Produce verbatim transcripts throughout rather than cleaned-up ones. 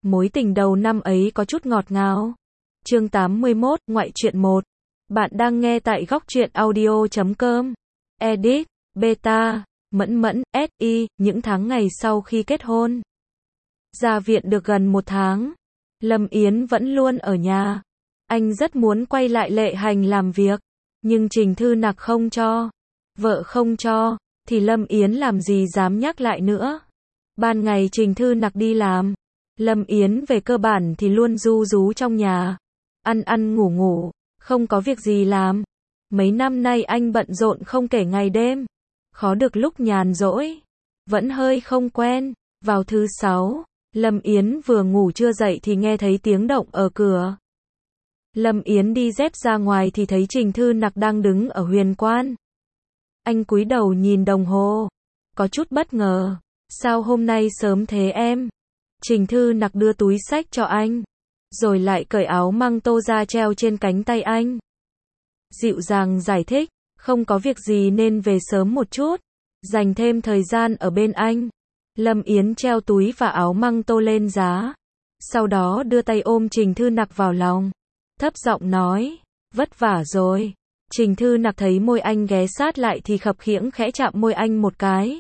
Mối tình đầu năm ấy có chút ngọt ngào. Chương tám mươi mốt, ngoại truyện một. Bạn đang nghe tại góc truyện audio chấm com. Edit, Beta, Mẫn Mẫn, ét i, những tháng ngày sau khi kết hôn. Ra viện được gần một tháng. Lâm Yến vẫn luôn ở nhà. Anh rất muốn quay lại Lệ Hành làm việc. Nhưng Trình Thư Nặc không cho. Vợ không cho, thì Lâm Yến làm gì dám nhắc lại nữa. Ban ngày Trình Thư Nặc đi làm. Lâm Yến về cơ bản thì luôn ru rú trong nhà. Ăn ăn ngủ ngủ, không có việc gì làm. Mấy năm nay anh bận rộn không kể ngày đêm. Khó được lúc nhàn rỗi. Vẫn hơi không quen. Vào thứ sáu, Lâm Yến vừa ngủ chưa dậy thì nghe thấy tiếng động ở cửa. Lâm Yến đi dép ra ngoài thì thấy Trình Thư Nặc đang đứng ở huyền quan. Anh cúi đầu nhìn đồng hồ. Có chút bất ngờ. Sao hôm nay sớm thế em? Trình Thư Nặc đưa túi xách cho anh. Rồi lại cởi áo măng tô ra treo trên cánh tay anh. Dịu dàng giải thích. Không có việc gì nên về sớm một chút. Dành thêm thời gian ở bên anh. Lâm Yến treo túi và áo măng tô lên giá. Sau đó đưa tay ôm Trình Thư Nặc vào lòng. Thấp giọng nói. Vất vả rồi. Trình Thư Nặc thấy môi anh ghé sát lại thì khập khiễng khẽ chạm môi anh một cái.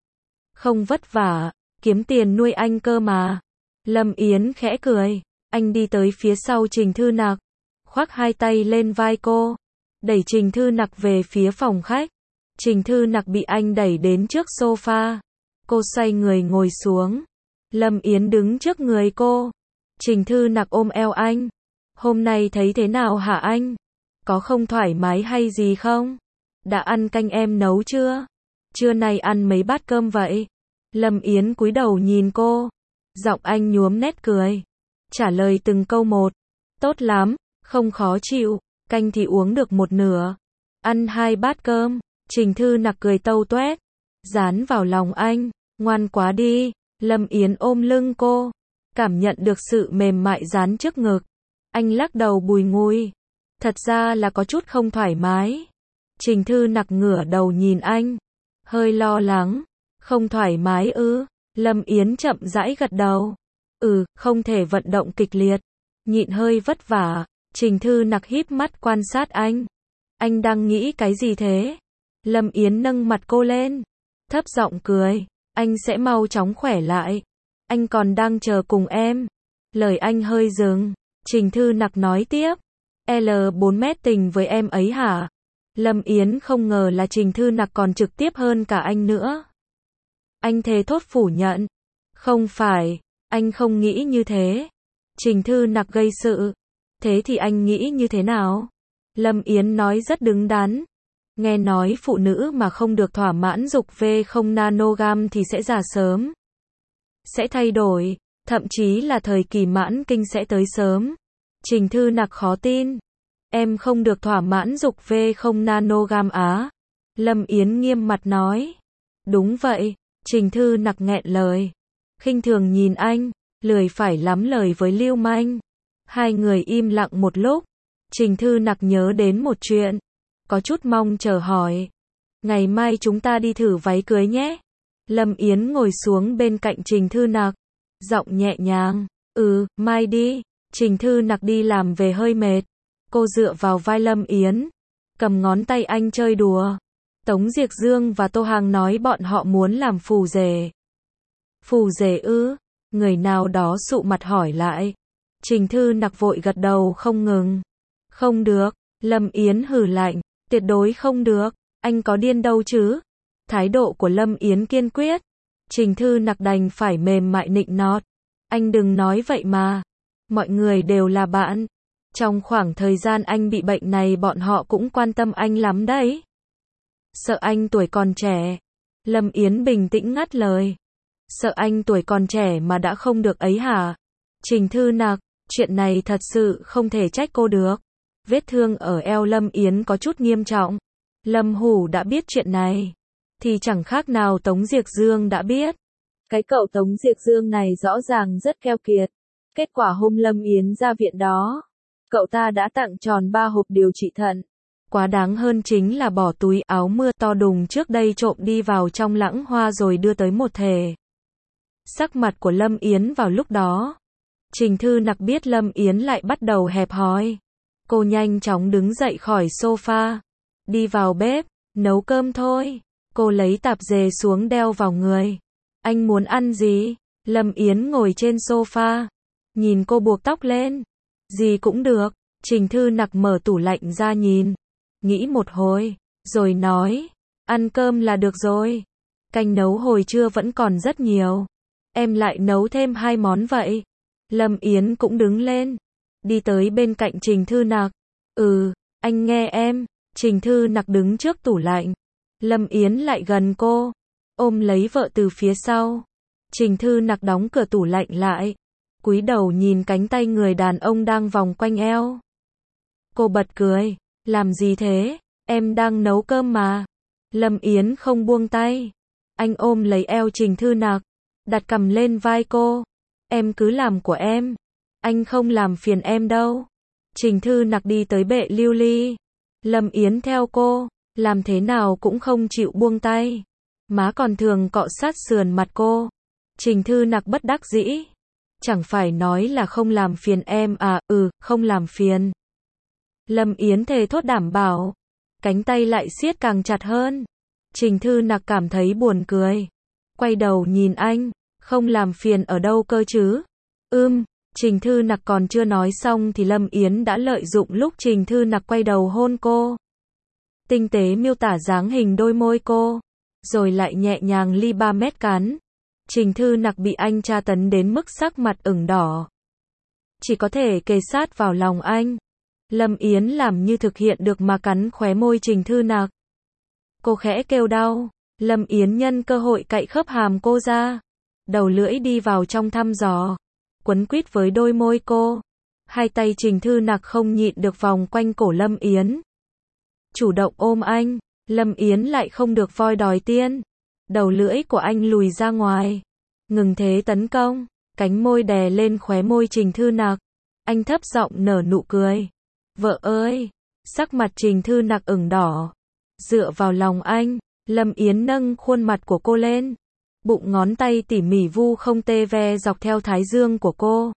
Không vất vả, kiếm tiền nuôi anh cơ mà. Lâm Yến khẽ cười. Anh đi tới phía sau Trình Thư Nặc. Khoác hai tay lên vai cô. Đẩy Trình Thư Nặc về phía phòng khách. Trình Thư Nặc bị anh đẩy đến trước sofa. Cô xoay người ngồi xuống. Lâm Yến đứng trước người cô. Trình Thư Nặc ôm eo anh. Hôm nay thấy thế nào hả anh? Có không thoải mái hay gì không? Đã ăn canh em nấu chưa? Trưa nay ăn mấy bát cơm vậy? Lâm Yến cúi đầu nhìn cô. Giọng anh nhuốm nét cười. Trả lời từng câu một. Tốt lắm, không khó chịu. Canh thì uống được một nửa. Ăn hai bát cơm. Trình Thư Nặc cười tâu toét. Dán vào lòng anh. Ngoan quá đi. Lâm Yến ôm lưng cô. Cảm nhận được sự mềm mại dán trước ngực. Anh lắc đầu bùi ngùi. Thật ra là có chút không thoải mái. Trình Thư Nặc ngửa đầu nhìn anh. Hơi lo lắng. Không thoải mái ư? Lâm Yến chậm rãi gật đầu. Ừ, không thể vận động kịch liệt. Nhịn hơi vất vả. Trình Thư Nặc híp mắt quan sát anh. Anh đang nghĩ cái gì thế? Lâm Yến nâng mặt cô lên. Thấp giọng cười. Anh sẽ mau chóng khỏe lại. Anh còn đang chờ cùng em. Lời anh hơi dừng. Trình Thư Nặc nói tiếp. L bốn mét tình với em ấy hả? Lâm Yến không ngờ là Trình Thư Nặc còn trực tiếp hơn cả anh nữa. Anh thề thốt phủ nhận. Không phải, anh không nghĩ như thế. Trình Thư Nặc gây sự. Thế thì anh nghĩ như thế nào? Lâm Yến nói rất đứng đắn. Nghe nói phụ nữ mà không được thỏa mãn dục V không nanogam thì sẽ già sớm. Sẽ thay đổi, thậm chí là thời kỳ mãn kinh sẽ tới sớm. Trình Thư Nặc khó tin. Em không được thỏa mãn dục V không nanogam á? Lâm Yến nghiêm mặt nói. Đúng vậy. Trình Thư Nặc nghẹn lời. Khinh thường nhìn anh, lười phải lắm lời với lưu manh. Hai người im lặng một lúc. Trình Thư Nặc nhớ đến một chuyện. Có chút mong chờ hỏi. Ngày mai chúng ta đi thử váy cưới nhé. Lâm Yến ngồi xuống bên cạnh Trình Thư Nặc. Giọng nhẹ nhàng. Ừ, mai đi. Trình Thư Nặc đi làm về hơi mệt. Cô dựa vào vai Lâm Yến. Cầm ngón tay anh chơi đùa. Tống Diệc Dương và Tô Hàng nói bọn họ muốn làm phù rể. Phù rể ư? Người nào đó sụ mặt hỏi lại. Trình Thư Nặc vội gật đầu không ngừng. Không được. Lâm Yến hừ lạnh. Tuyệt đối không được. Anh có điên đâu chứ? Thái độ của Lâm Yến kiên quyết. Trình Thư Nặc đành phải mềm mại nịnh nọt. Anh đừng nói vậy mà. Mọi người đều là bạn. Trong khoảng thời gian anh bị bệnh này bọn họ cũng quan tâm anh lắm đấy. Sợ anh tuổi còn trẻ. Lâm Yến bình tĩnh ngắt lời. Sợ anh tuổi còn trẻ mà đã không được ấy hả? Trình Thư Nặc, chuyện này thật sự không thể trách cô được. Vết thương ở eo Lâm Yến có chút nghiêm trọng. Lâm Hủ đã biết chuyện này. Thì chẳng khác nào Tống Diệc Dương đã biết. Cái cậu Tống Diệc Dương này rõ ràng rất keo kiệt. Kết quả hôm Lâm Yến ra viện đó. Cậu ta đã tặng tròn ba hộp điều trị thận. Quá đáng hơn chính là bỏ túi áo mưa to đùng trước đây trộm đi vào trong Lãng Hoa rồi đưa tới một thể. Sắc mặt của Lâm Yến vào lúc đó Trình Thư Nặc biết Lâm Yến lại bắt đầu hẹp hòi. Cô nhanh chóng đứng dậy khỏi sofa. Đi vào bếp, nấu cơm thôi. Cô lấy tạp dề xuống đeo vào người. Anh muốn ăn gì? Lâm Yến ngồi trên sofa. Nhìn cô buộc tóc lên. Gì cũng được. Trình Thư Nặc mở tủ lạnh ra nhìn. Nghĩ một hồi. Rồi nói. Ăn cơm là được rồi. Canh nấu hồi trưa vẫn còn rất nhiều. Em lại nấu thêm hai món vậy. Lâm Yến cũng đứng lên. Đi tới bên cạnh Trình Thư Nặc. Ừ, anh nghe em. Trình Thư Nặc đứng trước tủ lạnh. Lâm Yến lại gần cô. Ôm lấy vợ từ phía sau. Trình Thư Nặc đóng cửa tủ lạnh lại. Cúi đầu nhìn cánh tay người đàn ông đang vòng quanh eo. Cô bật cười. Làm gì thế? Em đang nấu cơm mà. Lâm Yến không buông tay. Anh ôm lấy eo Trình Thư Nặc. Đặt cằm lên vai cô. Em cứ làm của em. Anh không làm phiền em đâu. Trình Thư Nặc đi tới bệ lưu ly. Lâm Yến theo cô. Làm thế nào cũng không chịu buông tay. Má còn thường cọ sát sườn mặt cô. Trình Thư Nặc bất đắc dĩ. Chẳng phải nói là không làm phiền em à? Ừ, không làm phiền. Lâm Yến thề thốt đảm bảo. Cánh tay lại siết càng chặt hơn. Trình Thư Nặc cảm thấy buồn cười. Quay đầu nhìn anh. Không làm phiền ở đâu cơ chứ? Ưm, Trình Thư Nặc còn chưa nói xong thì Lâm Yến đã lợi dụng lúc Trình Thư Nặc quay đầu hôn cô. Tinh tế miêu tả dáng hình đôi môi cô. Rồi lại nhẹ nhàng ly ba mét cắn. Trình Thư Nặc bị anh tra tấn đến mức sắc mặt ửng đỏ. Chỉ có thể kề sát vào lòng anh. Lâm Yến làm như thực hiện được mà cắn khóe môi Trình Thư Nặc. Cô khẽ kêu đau. Lâm Yến nhân cơ hội cạy khớp hàm cô ra. Đầu lưỡi đi vào trong thăm dò. Quấn quýt với đôi môi cô. Hai tay Trình Thư Nặc không nhịn được vòng quanh cổ Lâm Yến. Chủ động ôm anh. Lâm Yến lại không được voi đòi tiên. Đầu lưỡi của anh lùi ra ngoài. Ngừng thế tấn công. Cánh môi đè lên khóe môi Trình Thư Nặc. Anh thấp giọng nở nụ cười. Vợ ơi. Sắc mặt Trình Thư Nặc ửng đỏ. Dựa vào lòng anh. Lâm Yến nâng khuôn mặt của cô lên. Bụng ngón tay tỉ mỉ vu không tê ve dọc theo thái dương của cô.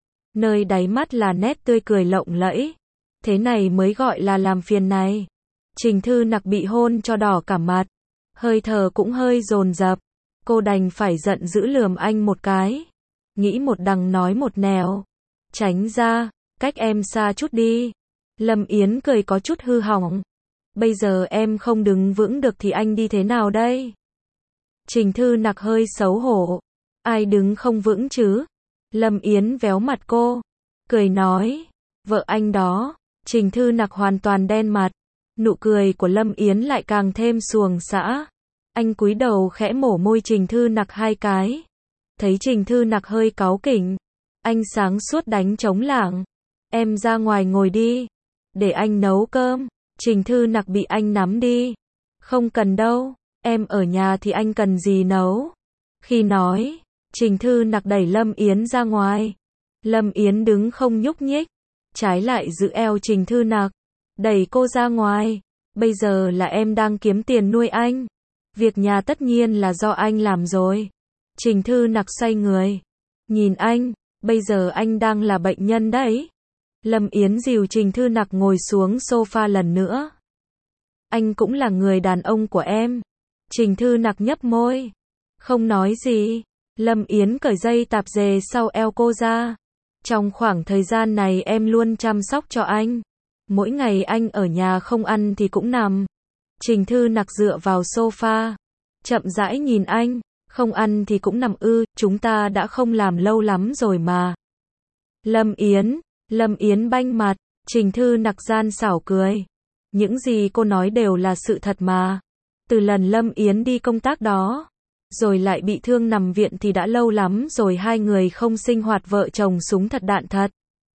Nơi đáy mắt là nét tươi cười lộng lẫy. Thế này mới gọi là làm phiền này. Trình Thư Nặc bị hôn cho đỏ cả mặt. Hơi thở cũng hơi dồn dập. Cô đành phải giận dữ lườm anh một cái. Nghĩ một đằng nói một nẻo. Tránh ra, cách em xa chút đi. Lâm Yến cười có chút hư hỏng. Bây giờ em không đứng vững được thì anh đi thế nào đây? Trình Thư Nặc hơi xấu hổ. Ai đứng không vững chứ? Lâm Yến véo mặt cô. Cười nói. Vợ anh đó. Trình Thư Nặc hoàn toàn đen mặt. Nụ cười của Lâm Yến lại càng thêm xuồng xã. Anh cúi đầu khẽ mổ môi Trình Thư Nặc hai cái. Thấy Trình Thư Nặc hơi cáu kỉnh. Anh sáng suốt đánh trống lảng. Em ra ngoài ngồi đi. Để anh nấu cơm. Trình Thư Nặc bị anh nắm đi. Không cần đâu. Em ở nhà thì anh cần gì nấu. Khi nói, Trình Thư Nặc đẩy Lâm Yến ra ngoài. Lâm Yến đứng không nhúc nhích. Trái lại giữ eo Trình Thư Nặc. Đẩy cô ra ngoài. Bây giờ là em đang kiếm tiền nuôi anh. Việc nhà tất nhiên là do anh làm rồi. Trình Thư Nặc xoay người. Nhìn anh. Bây giờ anh đang là bệnh nhân đấy. Lâm Yến dìu Trình Thư Nặc ngồi xuống sofa lần nữa. Anh cũng là người đàn ông của em. Trình Thư Nặc nhấp môi. Không nói gì. Lâm Yến cởi dây tạp dề sau eo cô ra. Trong khoảng thời gian này em luôn chăm sóc cho anh. Mỗi ngày anh ở nhà không ăn thì cũng nằm. Trình Thư Nặc dựa vào sofa. Chậm rãi nhìn anh. Không ăn thì cũng nằm ư. Chúng ta đã không làm lâu lắm rồi mà. Lâm Yến. Lâm Yến banh mặt. Trình Thư Nặc gian xảo cười. Những gì cô nói đều là sự thật mà. Từ lần Lâm Yến đi công tác đó, rồi lại bị thương nằm viện thì đã lâu lắm rồi hai người không sinh hoạt vợ chồng súng thật đạn thật.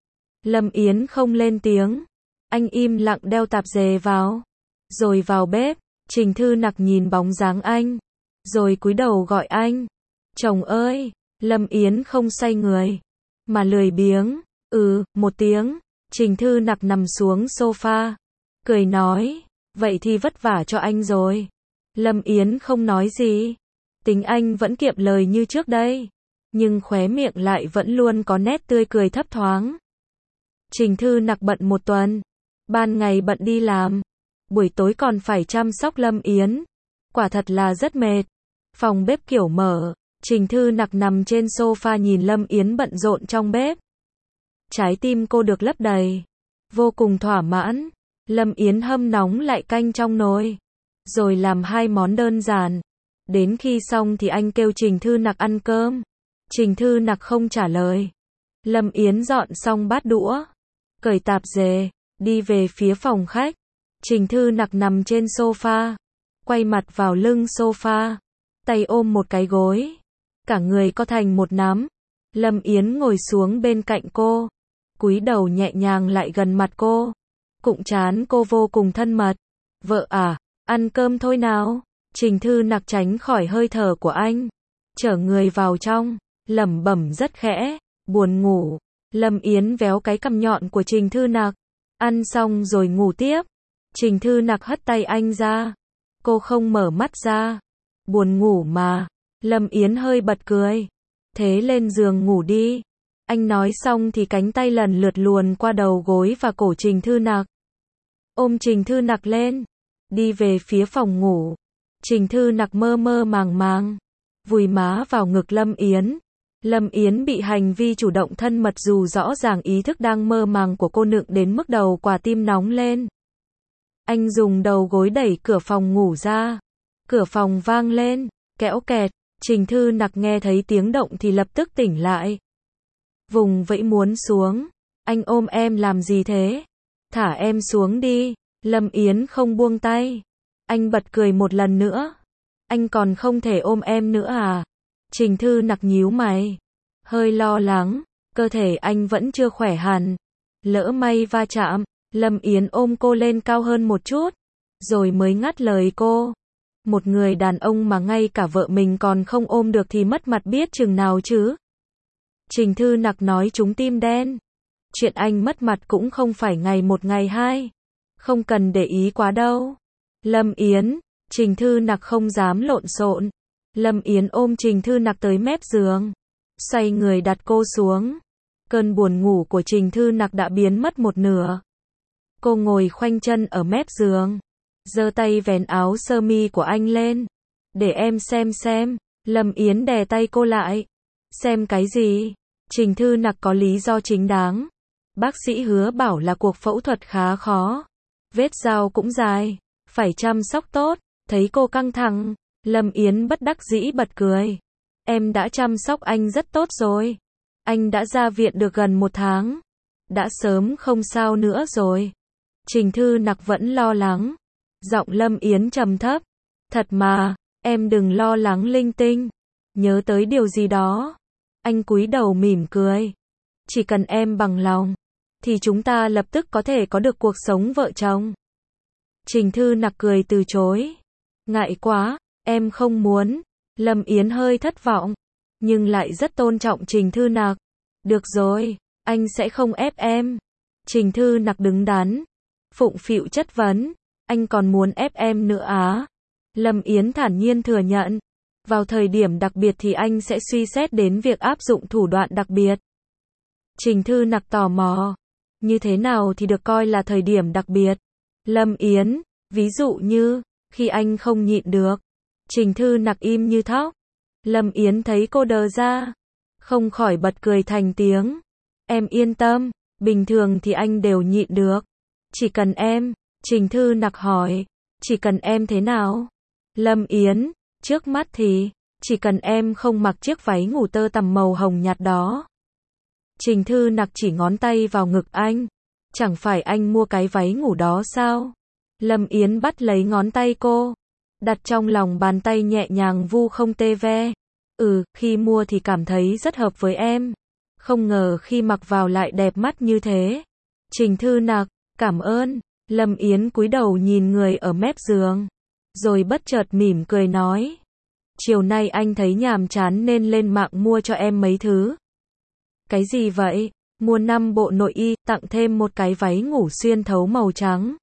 Lâm Yến không lên tiếng. Anh im lặng đeo tạp dề vào. Rồi vào bếp. Trình Thư Nặc nhìn bóng dáng anh. Rồi cúi đầu gọi anh. Chồng ơi. Lâm Yến không xoay người. Mà lười biếng. Ừ, một tiếng. Trình Thư Nặc nằm xuống sofa. Cười nói. Vậy thì vất vả cho anh rồi. Lâm Yến không nói gì. Tính anh vẫn kiệm lời như trước đây. nhưng khóe miệng lại vẫn luôn có nét tươi cười thấp thoáng. Trình Thư Nặc bận một tuần, ban ngày bận đi làm, buổi tối còn phải chăm sóc Lâm Yến, quả thật là rất mệt. Phòng bếp kiểu mở, Trình Thư Nặc nằm trên sofa nhìn Lâm Yến bận rộn trong bếp. Trái tim cô được lấp đầy, vô cùng thỏa mãn. Lâm Yến hâm nóng lại canh trong nồi, rồi làm hai món đơn giản. Đến khi xong thì anh kêu Trình Thư Nặc ăn cơm. Trình Thư Nặc không trả lời. Lâm Yến dọn xong bát đũa, cởi tạp dề, đi về phía phòng khách. Trình Thư Nặc nằm trên sofa, quay mặt vào lưng sofa, tay ôm một cái gối, cả người co thành một nắm. Lâm Yến ngồi xuống bên cạnh cô, cúi đầu nhẹ nhàng lại gần mặt cô, cụng trán cô vô cùng thân mật. Vợ à, ăn cơm thôi nào. Trình Thư Nặc tránh khỏi hơi thở của anh, trở người vào trong, lẩm bẩm rất khẽ, buồn ngủ. Lâm Yến véo cái cằm nhọn của Trình Thư Nặc, ăn xong rồi ngủ tiếp. Trình Thư Nặc hất tay anh ra, cô không mở mắt ra. Buồn ngủ mà. Lâm Yến hơi bật cười. Thế lên giường ngủ đi. Anh nói xong thì cánh tay lần lượt luồn qua đầu gối và cổ Trình Thư Nặc, ôm Trình Thư Nặc lên, đi về phía phòng ngủ. Trình Thư Nặc mơ mơ màng màng, vùi má vào ngực Lâm Yến. Lâm Yến bị hành vi chủ động thân mật dù rõ ràng ý thức đang mơ màng của cô nựng đến mức đầu quả tim nóng lên. Anh dùng đầu gối đẩy cửa phòng ngủ ra. Cửa phòng vang lên, kẽo kẹt. Trình Thư Nặc nghe thấy tiếng động thì lập tức tỉnh lại. Vùng vẫy muốn xuống. Anh ôm em làm gì thế? Thả em xuống đi. Lâm Yến không buông tay. Anh bật cười một lần nữa. Anh còn không thể ôm em nữa à? Trình Thư Nặc nhíu mày, hơi lo lắng, cơ thể anh vẫn chưa khỏe hẳn. Lỡ may va chạm, Lâm Yến ôm cô lên cao hơn một chút, rồi mới ngắt lời cô. Một người đàn ông mà ngay cả vợ mình còn không ôm được thì mất mặt biết chừng nào chứ? Trình Thư Nặc nói trúng tim đen. Chuyện anh mất mặt cũng không phải ngày một ngày hai. Không cần để ý quá đâu. Lâm Yến, Trình Thư Nặc không dám lộn xộn. Lâm Yến ôm Trình Thư Nặc tới mép giường, xoay người đặt cô xuống. Cơn buồn ngủ của Trình Thư Nặc đã biến mất một nửa. Cô ngồi khoanh chân ở mép giường, giơ tay vén áo sơ mi của anh lên. Để em xem xem. Lâm Yến đè tay cô lại. Xem cái gì? Trình Thư Nặc có lý do chính đáng. Bác sĩ hứa bảo là cuộc phẫu thuật khá khó. Vết dao cũng dài, phải chăm sóc tốt. Thấy cô căng thẳng, Lâm Yến bất đắc dĩ bật cười. Em đã chăm sóc anh rất tốt rồi. Anh đã ra viện được gần một tháng. Đã sớm không sao nữa rồi. Trình Thư Nặc vẫn lo lắng. Giọng Lâm Yến trầm thấp. Thật mà, em đừng lo lắng linh tinh. Nhớ tới điều gì đó. Anh cúi đầu mỉm cười. Chỉ cần em bằng lòng, thì chúng ta lập tức có thể có được cuộc sống vợ chồng. Trình Thư Nặc cười từ chối. Ngại quá, em không muốn. Lâm Yến hơi thất vọng, nhưng lại rất tôn trọng Trình Thư Nặc. Được rồi, anh sẽ không ép em. Trình Thư Nặc đứng đắn, phụng phịu chất vấn. Anh còn muốn ép em nữa á? Lâm Yến thản nhiên thừa nhận. Vào thời điểm đặc biệt thì anh sẽ suy xét đến việc áp dụng thủ đoạn đặc biệt. Trình Thư Nặc tò mò. Như thế nào thì được coi là thời điểm đặc biệt? Lâm Yến, ví dụ như, khi anh không nhịn được. Trình Thư Nặc im như thóc. Lâm Yến thấy cô đờ ra, không khỏi bật cười thành tiếng. Em yên tâm, bình thường thì anh đều nhịn được. Chỉ cần em. Trình Thư Nặc hỏi. Chỉ cần em thế nào? Lâm Yến, trước mắt thì, chỉ cần em không mặc chiếc váy ngủ tơ tằm màu hồng nhạt đó. Trình Thư Nặc chỉ ngón tay vào ngực anh. Chẳng phải anh mua cái váy ngủ đó sao? Lâm Yến bắt lấy ngón tay cô, đặt trong lòng bàn tay nhẹ nhàng vu không tê ve. Ừ, khi mua thì cảm thấy rất hợp với em. Không ngờ khi mặc vào lại đẹp mắt như thế. Trình Thư Nặc, cảm ơn. Lâm Yến cúi đầu nhìn người ở mép giường, rồi bất chợt mỉm cười nói. Chiều nay anh thấy nhàm chán nên lên mạng mua cho em mấy thứ. Cái gì vậy? Mua năm bộ nội y, tặng thêm một cái váy ngủ xuyên thấu màu trắng.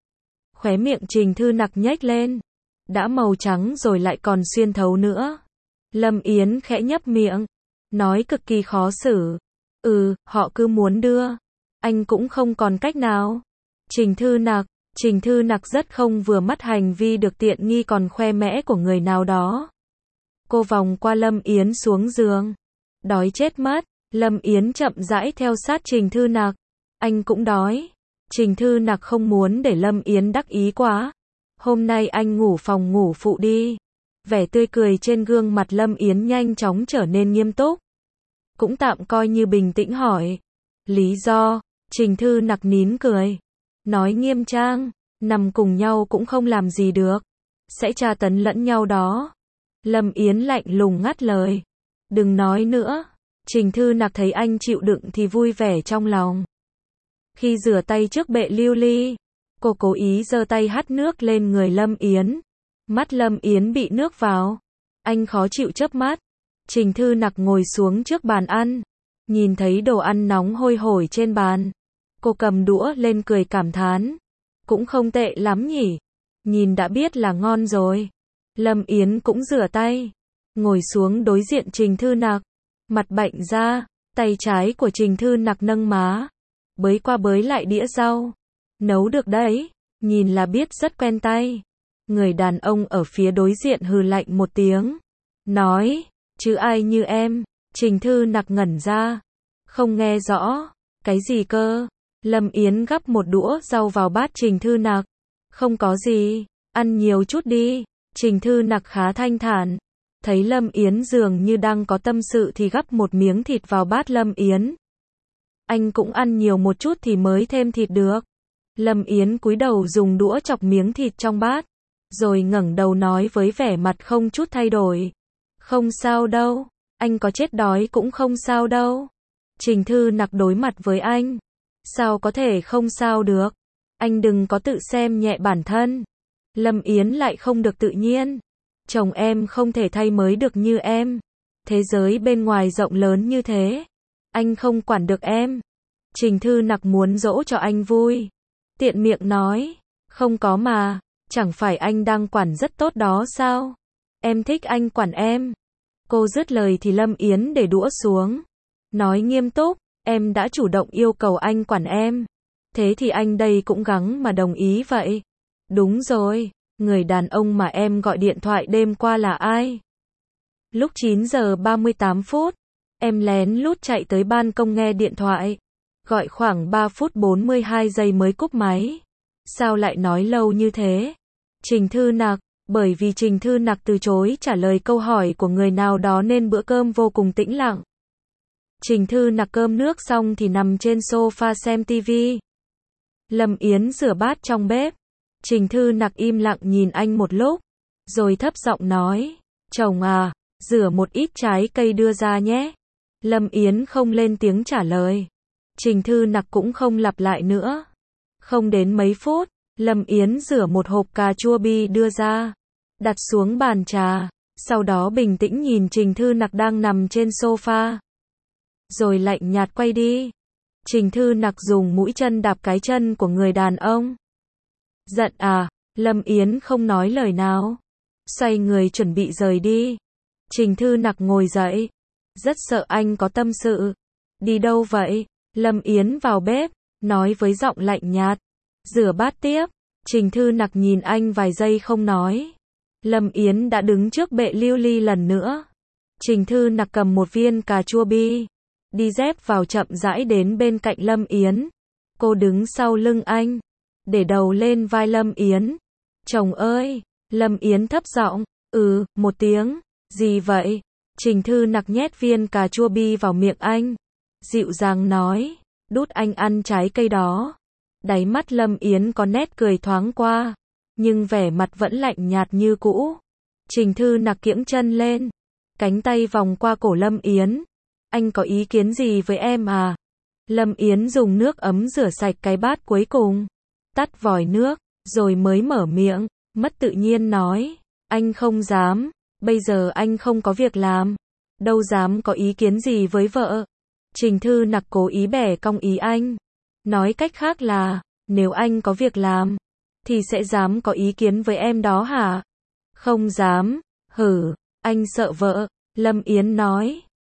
Khóe miệng Trình Thư Nặc nhếch lên. Đã màu trắng rồi lại còn xuyên thấu nữa. Lâm Yến khẽ nhấp miệng. nói cực kỳ khó xử. Ừ, họ cứ muốn đưa. Anh cũng không còn cách nào. Trình Thư Nặc, Trình Thư Nặc rất không vừa mắt hành vi được tiện nghi còn khoe mẽ của người nào đó. Cô vòng qua Lâm Yến xuống giường. Đói chết mất. Lâm Yến chậm rãi theo sát Trình Thư Nặc. Anh cũng đói. Trình Thư Nặc không muốn để Lâm Yến đắc ý quá. Hôm nay anh ngủ phòng ngủ phụ đi. Vẻ tươi cười trên gương mặt Lâm Yến nhanh chóng trở nên nghiêm túc. Cũng tạm coi như bình tĩnh hỏi. Lý do? Trình Thư Nặc nín cười. Nói nghiêm trang, nằm cùng nhau cũng không làm gì được. Sẽ tra tấn lẫn nhau đó. Lâm Yến lạnh lùng ngắt lời. Đừng nói nữa. Trình Thư Nặc thấy anh chịu đựng thì vui vẻ trong lòng. Khi rửa tay trước bệ lưu ly, cô cố ý giơ tay hắt nước lên người Lâm Yến. Mắt Lâm Yến bị nước vào. Anh khó chịu chớp mắt. Trình Thư Nặc ngồi xuống trước bàn ăn. Nhìn thấy đồ ăn nóng hôi hổi trên bàn. Cô cầm đũa lên cười cảm thán. Cũng không tệ lắm nhỉ. Nhìn đã biết là ngon rồi. Lâm Yến cũng rửa tay. Ngồi xuống đối diện Trình Thư Nặc. Mặt bệnh ra. Tay trái của Trình Thư Nặc nâng má. Bới qua bới lại đĩa rau. Nấu được đấy. Nhìn là biết rất quen tay. Người đàn ông ở phía đối diện hừ lạnh một tiếng. Nói. Chứ ai như em. Trình Thư Nặc ngẩn ra. Không nghe rõ. Cái gì cơ? Lâm Yến gắp một đũa rau vào bát Trình Thư Nặc. Không có gì. Ăn nhiều chút đi. Trình Thư Nặc khá thanh thản. Thấy Lâm Yến dường như đang có tâm sự thì gắp một miếng thịt vào bát Lâm Yến. Anh cũng ăn nhiều một chút thì mới thêm thịt được. Lâm Yến cúi đầu dùng đũa chọc miếng thịt trong bát. Rồi ngẩng đầu nói với vẻ mặt không chút thay đổi. Không sao đâu. Anh có chết đói cũng không sao đâu. Trình Thư Nặc đối mặt với anh. Sao có thể không sao được. Anh đừng có tự xem nhẹ bản thân. Lâm Yến lại không được tự nhiên. Chồng em không thể thay mới được như em. Thế giới bên ngoài rộng lớn như thế. Anh không quản được em. Trình Thư Nặc muốn dỗ cho anh vui. Tiện miệng nói. Không có mà. Chẳng phải anh đang quản rất tốt đó sao? Em thích anh quản em. Cô dứt lời thì Lâm Yến để đũa xuống. Nói nghiêm túc. Em đã chủ động yêu cầu anh quản em. Thế thì anh đây cũng gắng mà đồng ý vậy. Đúng rồi. Người đàn ông mà em gọi điện thoại đêm qua là ai? Lúc chín giờ ba mươi tám phút. Em lén lút chạy tới ban công nghe điện thoại. Gọi khoảng ba phút bốn mươi hai giây mới cúp máy. Sao lại nói lâu như thế? Trình Thư Nặc. Bởi vì Trình Thư Nặc từ chối trả lời câu hỏi của người nào đó nên bữa cơm vô cùng tĩnh lặng. Trình Thư Nặc cơm nước xong thì nằm trên sofa xem tivi. Lâm Yến rửa bát trong bếp. Trình Thư Nặc im lặng nhìn anh một lúc. Rồi thấp giọng nói. Chồng à, rửa một ít trái cây đưa ra nhé. Lâm Yến không lên tiếng trả lời. Trình Thư Nặc cũng không lặp lại nữa. Không đến mấy phút, Lâm Yến rửa một hộp cà chua bi đưa ra. Đặt xuống bàn trà. Sau đó bình tĩnh nhìn Trình Thư Nặc đang nằm trên sofa. Rồi lạnh nhạt quay đi. Trình Thư Nặc dùng mũi chân đạp cái chân của người đàn ông. Giận à? Lâm Yến không nói lời nào. Xoay người chuẩn bị rời đi. Trình Thư Nặc ngồi dậy. Rất sợ anh có tâm sự. Đi đâu vậy? Lâm Yến vào bếp, nói với giọng lạnh nhạt. Rửa bát tiếp. Trình Thư Nặc nhìn anh vài giây không nói. Lâm Yến đã đứng trước bệ lưu ly lần nữa. Trình Thư Nặc cầm một viên cà chua bi. Đi dép vào chậm rãi đến bên cạnh Lâm Yến. Cô đứng sau lưng anh. Để đầu lên vai Lâm Yến. Chồng ơi! Lâm Yến thấp giọng. Ừ, một tiếng. Gì vậy? Trình Thư Nặc nhét viên cà chua bi vào miệng anh. Dịu dàng nói. Đút anh ăn trái cây đó. Đáy mắt Lâm Yến có nét cười thoáng qua. Nhưng vẻ mặt vẫn lạnh nhạt như cũ. Trình Thư Nặc kiễng chân lên. Cánh tay vòng qua cổ Lâm Yến. Anh có ý kiến gì với em à? Lâm Yến dùng nước ấm rửa sạch cái bát cuối cùng. Tắt vòi nước. Rồi mới mở miệng. Mất tự nhiên nói. Anh không dám. Bây giờ anh không có việc làm. Đâu dám có ý kiến gì với vợ. Trình Thư Nặc cố ý bẻ cong ý anh. Nói cách khác là. Nếu anh có việc làm. Thì sẽ dám có ý kiến với em đó hả? Không dám. Hử. Anh sợ vợ. Lâm Yến nói.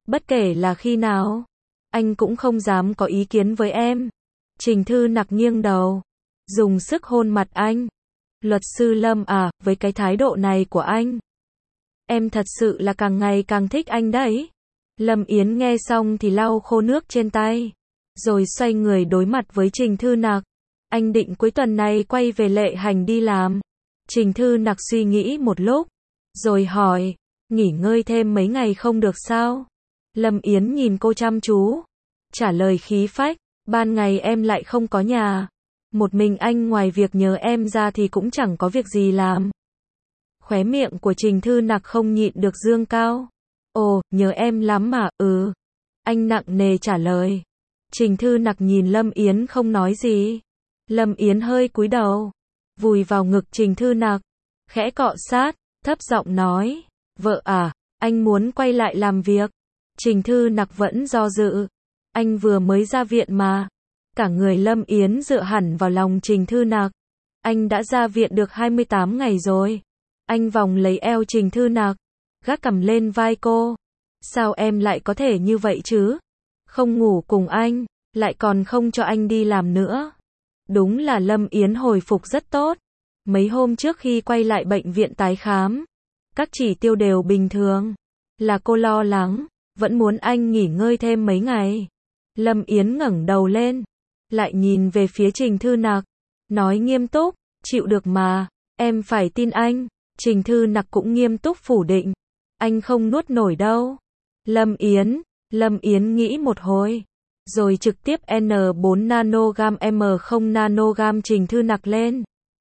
Bất kể là khi nào, anh cũng không dám có ý kiến với em. Trình Thư Nặc nghiêng đầu, dùng sức hôn mặt anh. Luật sư Lâm à, với cái thái độ này của anh, em thật sự là càng ngày càng thích anh đấy. Lâm Yến nghe xong thì lau khô nước trên tay, rồi xoay người đối mặt với Trình Thư Nặc. Anh định cuối tuần này quay về Lệ Hành đi làm. Trình Thư Nặc suy nghĩ một lúc, rồi hỏi, nghỉ ngơi thêm mấy ngày không được sao? Lâm Yến nhìn cô chăm chú, trả lời khí phách, ban ngày em lại không có nhà. Một mình anh ngoài việc nhớ em ra thì cũng chẳng có việc gì làm. Khóe miệng của Trình Thư Nặc không nhịn được dương cao. Ồ, nhớ em lắm mà, ừ. Anh nặng nề trả lời. Trình Thư Nặc nhìn Lâm Yến không nói gì. Lâm Yến hơi cúi đầu, vùi vào ngực Trình Thư Nặc, khẽ cọ sát, thấp giọng nói, vợ à, anh muốn quay lại làm việc. Trình Thư Nặc vẫn do dự. Anh vừa mới ra viện mà. Cả người Lâm Yến dựa hẳn vào lòng Trình Thư Nặc. Anh đã ra viện được hai mươi tám ngày rồi. Anh vòng lấy eo Trình Thư Nặc, gác cằm lên vai cô. Sao em lại có thể như vậy chứ? Không ngủ cùng anh, lại còn không cho anh đi làm nữa. Đúng là Lâm Yến hồi phục rất tốt. Mấy hôm trước khi quay lại bệnh viện tái khám, các chỉ tiêu đều bình thường. Là cô lo lắng, vẫn muốn anh nghỉ ngơi thêm mấy ngày. Lâm Yến ngẩng đầu lên, lại nhìn về phía Trình Thư Nặc, nói nghiêm túc, chịu được mà, em phải tin anh. Trình Thư Nặc cũng nghiêm túc phủ định, anh không nuốt nổi đâu. Lâm Yến, Lâm Yến nghĩ một hồi, rồi trực tiếp N bốn nanogam M không nanogam Trình Thư Nặc lên.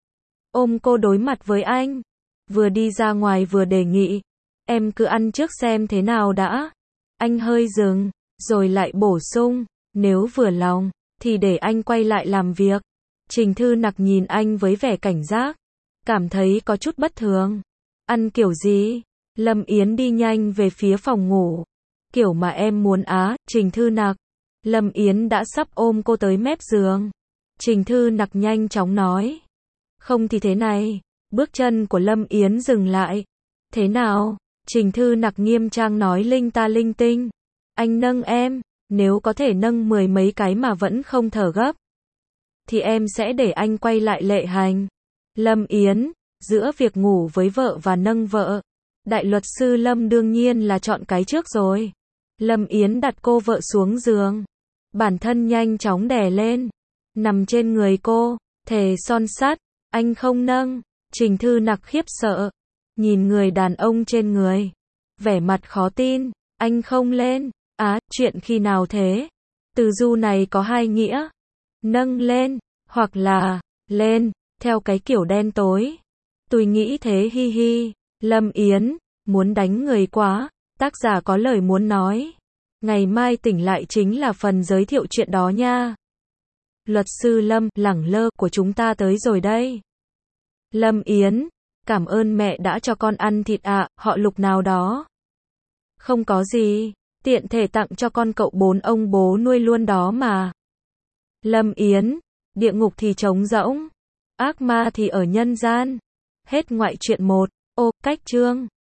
Ôm cô đối mặt với anh, vừa đi ra ngoài vừa đề nghị, em cứ ăn trước xem thế nào đã. Anh hơi dừng, rồi lại bổ sung, nếu vừa lòng, thì để anh quay lại làm việc. Trình Thư Nặc nhìn anh với vẻ cảnh giác, cảm thấy có chút bất thường. Ăn kiểu gì? Lâm Yến đi nhanh về phía phòng ngủ. Kiểu mà em muốn á, Trình Thư Nặc. Lâm Yến đã sắp ôm cô tới mép giường. Trình Thư Nặc nhanh chóng nói. Không thì thế này. Bước chân của Lâm Yến dừng lại. Thế nào? Trình Thư Nặc nghiêm trang nói linh ta linh tinh. Anh nâng em, nếu có thể nâng mười mấy cái mà vẫn không thở gấp, thì em sẽ để anh quay lại Lệ Hành. Lâm Yến, giữa việc ngủ với vợ và nâng vợ, đại luật sư Lâm đương nhiên là chọn cái trước rồi. Lâm Yến đặt cô vợ xuống giường, bản thân nhanh chóng đè lên, nằm trên người cô, thề son sắt, anh không nâng. Trình Thư Nặc khiếp sợ, nhìn người đàn ông trên người, vẻ mặt khó tin, anh không lên. Á, chuyện khi nào thế? Từ du này có hai nghĩa, nâng lên, hoặc là lên, theo cái kiểu đen tối. Tôi nghĩ thế hi hi. Lâm Yến, muốn đánh người quá, tác giả có lời muốn nói. Ngày mai tỉnh lại chính là phần giới thiệu chuyện đó nha. Luật sư Lâm, lẳng lơ của chúng ta tới rồi đây. Lâm Yến, cảm ơn mẹ đã cho con ăn thịt ạ, họ Lục nào đó. Không có gì, tiện thể tặng cho con cậu bốn ông bố nuôi luôn đó mà. Lâm Yến, địa ngục thì trống rỗng, ác ma thì ở nhân gian. Hết ngoại truyện một. Ô, cách chương.